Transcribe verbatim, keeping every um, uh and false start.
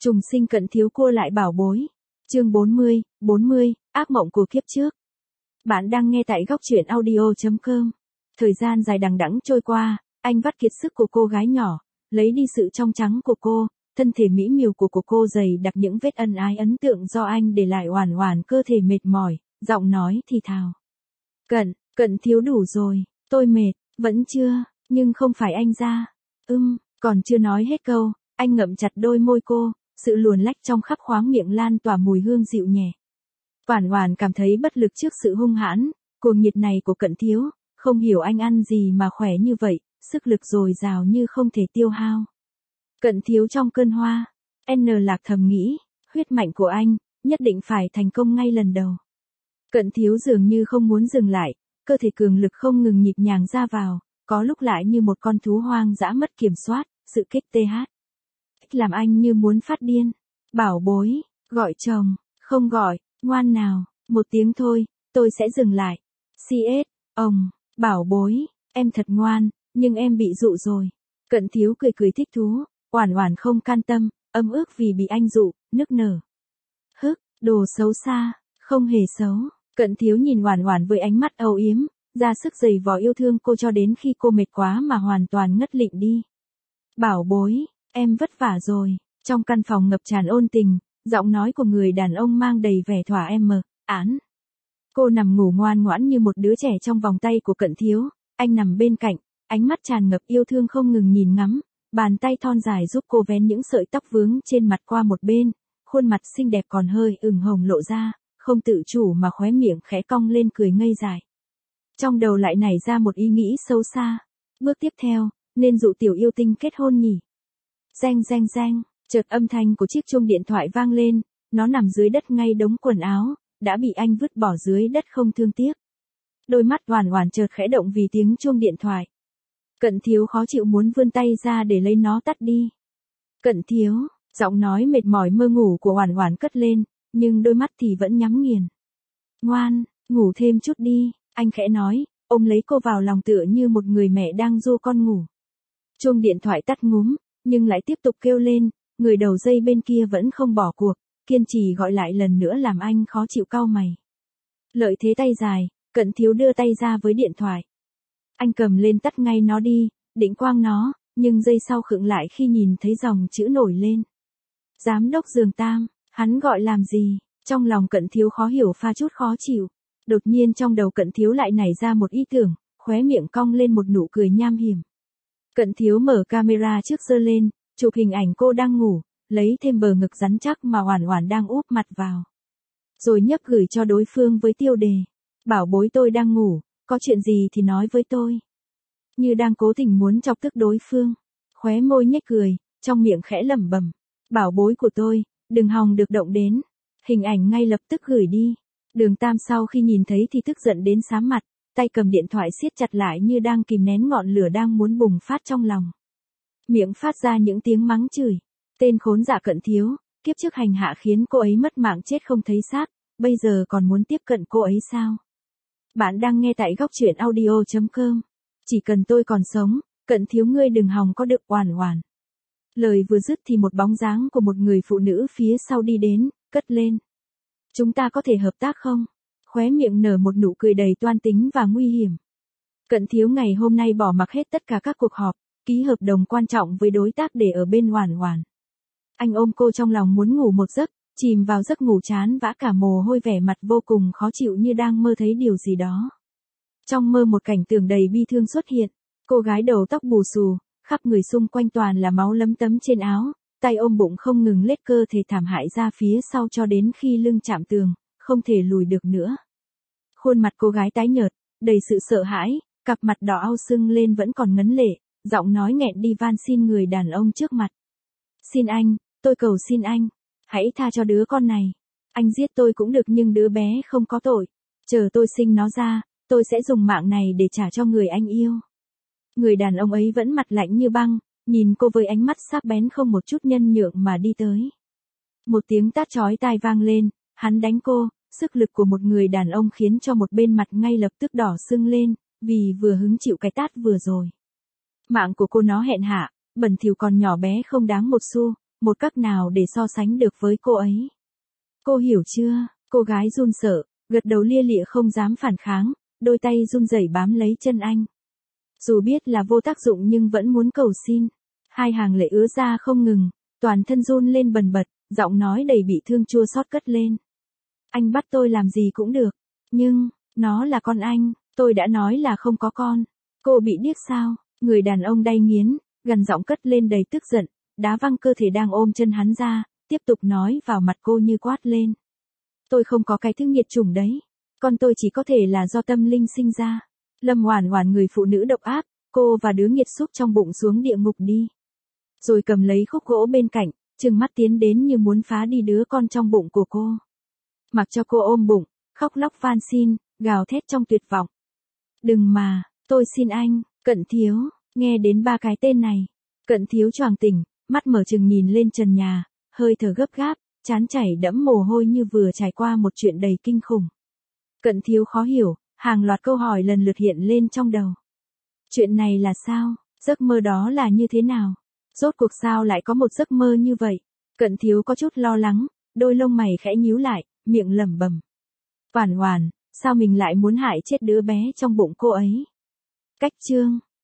Trùng sinh Cận Thiếu cô lại bảo bối. Chương bốn mươi, bốn mươi, ác mộng của kiếp trước. Bạn đang nghe tại góc truyện audio chấm com. Thời gian dài đằng đẵng trôi qua, anh vắt kiệt sức của cô gái nhỏ, lấy đi sự trong trắng của cô, thân thể mỹ miều của của cô dày đặc những vết ân ái ấn tượng do anh để lại, oàn oàn cơ thể mệt mỏi, giọng nói thì thào. Cận, Cận Thiếu đủ rồi, tôi mệt, vẫn chưa, nhưng không phải anh ra. Ưm, còn chưa nói hết câu, anh ngậm chặt đôi môi cô, sự luồn lách trong khắp khoáng miệng lan tỏa mùi hương dịu nhẹ. Oản Oản cảm thấy bất lực trước sự hung hãn, cuồng nhiệt này của Cận Thiếu, không hiểu anh ăn gì mà khỏe như vậy, sức lực dồi dào như không thể tiêu hao. Cận Thiếu trong cơn hoa, N Lạc thầm nghĩ, huyết mạnh của anh, nhất định phải thành công ngay lần đầu. Cận Thiếu dường như không muốn dừng lại, cơ thể cường lực không ngừng nhịp nhàng ra vào, có lúc lại như một con thú hoang dã mất kiểm soát, sự kích tê hát. Làm anh như muốn phát điên. Bảo bối, gọi chồng, không gọi, ngoan nào, một tiếng thôi, tôi sẽ dừng lại. xê ét, ông, bảo bối, em thật ngoan, nhưng em bị dụ rồi. Cận Thiếu cười cười thích thú, Oản Oản không can tâm, ấm ức vì bị anh dụ, nức nở. Hức, đồ xấu xa, không hề xấu. Cận Thiếu nhìn Oản Oản với ánh mắt âu yếm, ra sức giày vò yêu thương cô cho đến khi cô mệt quá mà hoàn toàn ngất lịm đi. Bảo bối, em vất vả rồi. Trong căn phòng ngập tràn ôn tình, giọng nói của người đàn ông mang đầy vẻ thỏa em mờ, án. Cô nằm ngủ ngoan ngoãn như một đứa trẻ trong vòng tay của Cận Thiếu, anh nằm bên cạnh, ánh mắt tràn ngập yêu thương không ngừng nhìn ngắm, bàn tay thon dài giúp cô vén những sợi tóc vướng trên mặt qua một bên, khuôn mặt xinh đẹp còn hơi ửng hồng lộ ra, không tự chủ mà khóe miệng khẽ cong lên cười ngây dại. Trong đầu lại nảy ra một ý nghĩ sâu xa, bước tiếp theo, nên dụ tiểu yêu tinh kết hôn nhỉ. Reng reng reng, chợt âm thanh của chiếc chuông điện thoại vang lên, nó nằm dưới đất ngay đống quần áo, đã bị anh vứt bỏ dưới đất không thương tiếc. Đôi mắt Oản Oản chợt khẽ động vì tiếng chuông điện thoại. Cận Thiếu khó chịu muốn vươn tay ra để lấy nó tắt đi. Cận Thiếu, giọng nói mệt mỏi mơ ngủ của Oản Oản cất lên, nhưng đôi mắt thì vẫn nhắm nghiền. Ngoan, ngủ thêm chút đi, anh khẽ nói, ôm lấy cô vào lòng tựa như một người mẹ đang dỗ con ngủ. Chuông điện thoại tắt ngúm, nhưng lại tiếp tục kêu lên, người đầu dây bên kia vẫn không bỏ cuộc, kiên trì gọi lại lần nữa làm anh khó chịu cau mày. Lợi thế tay dài, Cận Thiếu đưa tay ra với điện thoại. Anh cầm lên tắt ngay nó đi, định quang nó, nhưng giây sau khựng lại khi nhìn thấy dòng chữ nổi lên. Giám đốc Giường Tam, hắn gọi làm gì? Trong lòng Cận Thiếu khó hiểu pha chút khó chịu. Đột nhiên trong đầu Cận Thiếu lại nảy ra một ý tưởng, khóe miệng cong lên một nụ cười nham hiểm. Cận Thiếu mở camera trước giơ lên, chụp hình ảnh cô đang ngủ, lấy thêm bờ ngực rắn chắc mà Oản Oản đang úp mặt vào. Rồi nhấc gửi cho đối phương với tiêu đề, bảo bối tôi đang ngủ, có chuyện gì thì nói với tôi. Như đang cố tình muốn chọc tức đối phương, khóe môi nhếch cười, trong miệng khẽ lẩm bẩm, bảo bối của tôi, đừng hòng được động đến. Hình ảnh ngay lập tức gửi đi. Đường Tam sau khi nhìn thấy thì tức giận đến xám mặt, tay cầm điện thoại siết chặt lại như đang kìm nén ngọn lửa đang muốn bùng phát trong lòng. Miệng phát ra những tiếng mắng chửi. Tên khốn giả Cận Thiếu, kiếp trước hành hạ khiến cô ấy mất mạng chết không thấy xác, bây giờ còn muốn tiếp cận cô ấy sao? Bạn đang nghe tại góc truyện audio chấm com. Chỉ cần tôi còn sống, Cận Thiếu ngươi đừng hòng có được. Oản Oản. Lời vừa dứt thì một bóng dáng của một người phụ nữ phía sau đi đến, cất lên. Chúng ta có thể hợp tác không? Khóe miệng nở một nụ cười đầy toan tính và nguy hiểm. Cận Thiếu ngày hôm nay bỏ mặc hết tất cả các cuộc họp, ký hợp đồng quan trọng với đối tác để ở bên Oản Oản. Anh ôm cô trong lòng muốn ngủ một giấc, chìm vào giấc ngủ chán vã cả mồ hôi, vẻ mặt vô cùng khó chịu như đang mơ thấy điều gì đó. Trong mơ một cảnh tượng đầy bi thương xuất hiện, cô gái đầu tóc bù xù, khắp người xung quanh toàn là máu lấm tấm trên áo, tay ôm bụng không ngừng lết cơ thể thảm hại ra phía sau cho đến khi lưng chạm tường, không thể lùi được nữa. Khuôn mặt cô gái tái nhợt, đầy sự sợ hãi, cặp mặt đỏ au sưng lên vẫn còn ngấn lệ, giọng nói nghẹn đi van xin người đàn ông trước mặt. Xin anh, tôi cầu xin anh, hãy tha cho đứa con này. Anh giết tôi cũng được nhưng đứa bé không có tội. Chờ tôi sinh nó ra, tôi sẽ dùng mạng này để trả cho người anh yêu. Người đàn ông ấy vẫn mặt lạnh như băng, nhìn cô với ánh mắt sắc bén không một chút nhân nhượng mà đi tới. Một tiếng tát chói tai vang lên, hắn đánh cô, sức lực của một người đàn ông khiến cho một bên mặt ngay lập tức đỏ sưng lên, vì vừa hứng chịu cái tát vừa rồi. Mạng của cô nó hèn hạ, bẩn thỉu còn nhỏ bé không đáng một xu, một cách nào để so sánh được với cô ấy. Cô hiểu chưa? Cô gái run sợ, gật đầu lia lịa không dám phản kháng, đôi tay run rẩy bám lấy chân anh. Dù biết là vô tác dụng nhưng vẫn muốn cầu xin. Hai hàng lệ ứa ra không ngừng, toàn thân run lên bần bật, giọng nói đầy bị thương chua xót cất lên. Anh bắt tôi làm gì cũng được, nhưng, nó là con anh, tôi đã nói là không có con. Cô bị điếc sao? Người đàn ông đay nghiến, gằn giọng cất lên đầy tức giận, đá văng cơ thể đang ôm chân hắn ra, tiếp tục nói vào mặt cô như quát lên. Tôi không có cái thứ nghiệt chủng đấy, con tôi chỉ có thể là do tâm linh sinh ra. Lâm Oản Oản người phụ nữ độc ác, cô và đứa nghiệt xúc trong bụng xuống địa ngục đi. Rồi cầm lấy khúc gỗ bên cạnh, trừng mắt tiến đến như muốn phá đi đứa con trong bụng của cô. Mặc cho cô ôm bụng, khóc lóc van xin, gào thét trong tuyệt vọng. Đừng mà, tôi xin anh, Cận Thiếu, nghe đến ba cái tên này. Cận Thiếu choàng tỉnh, mắt mở trừng nhìn lên trần nhà, hơi thở gấp gáp, trán chảy đẫm mồ hôi như vừa trải qua một chuyện đầy kinh khủng. Cận Thiếu khó hiểu, hàng loạt câu hỏi lần lượt hiện lên trong đầu. Chuyện này là sao? Giấc mơ đó là như thế nào? Rốt cuộc sao lại có một giấc mơ như vậy? Cận Thiếu có chút lo lắng, đôi lông mày khẽ nhíu lại, miệng lẩm bẩm. Oản Oản, sao mình lại muốn hại chết đứa bé trong bụng cô ấy? Cách chương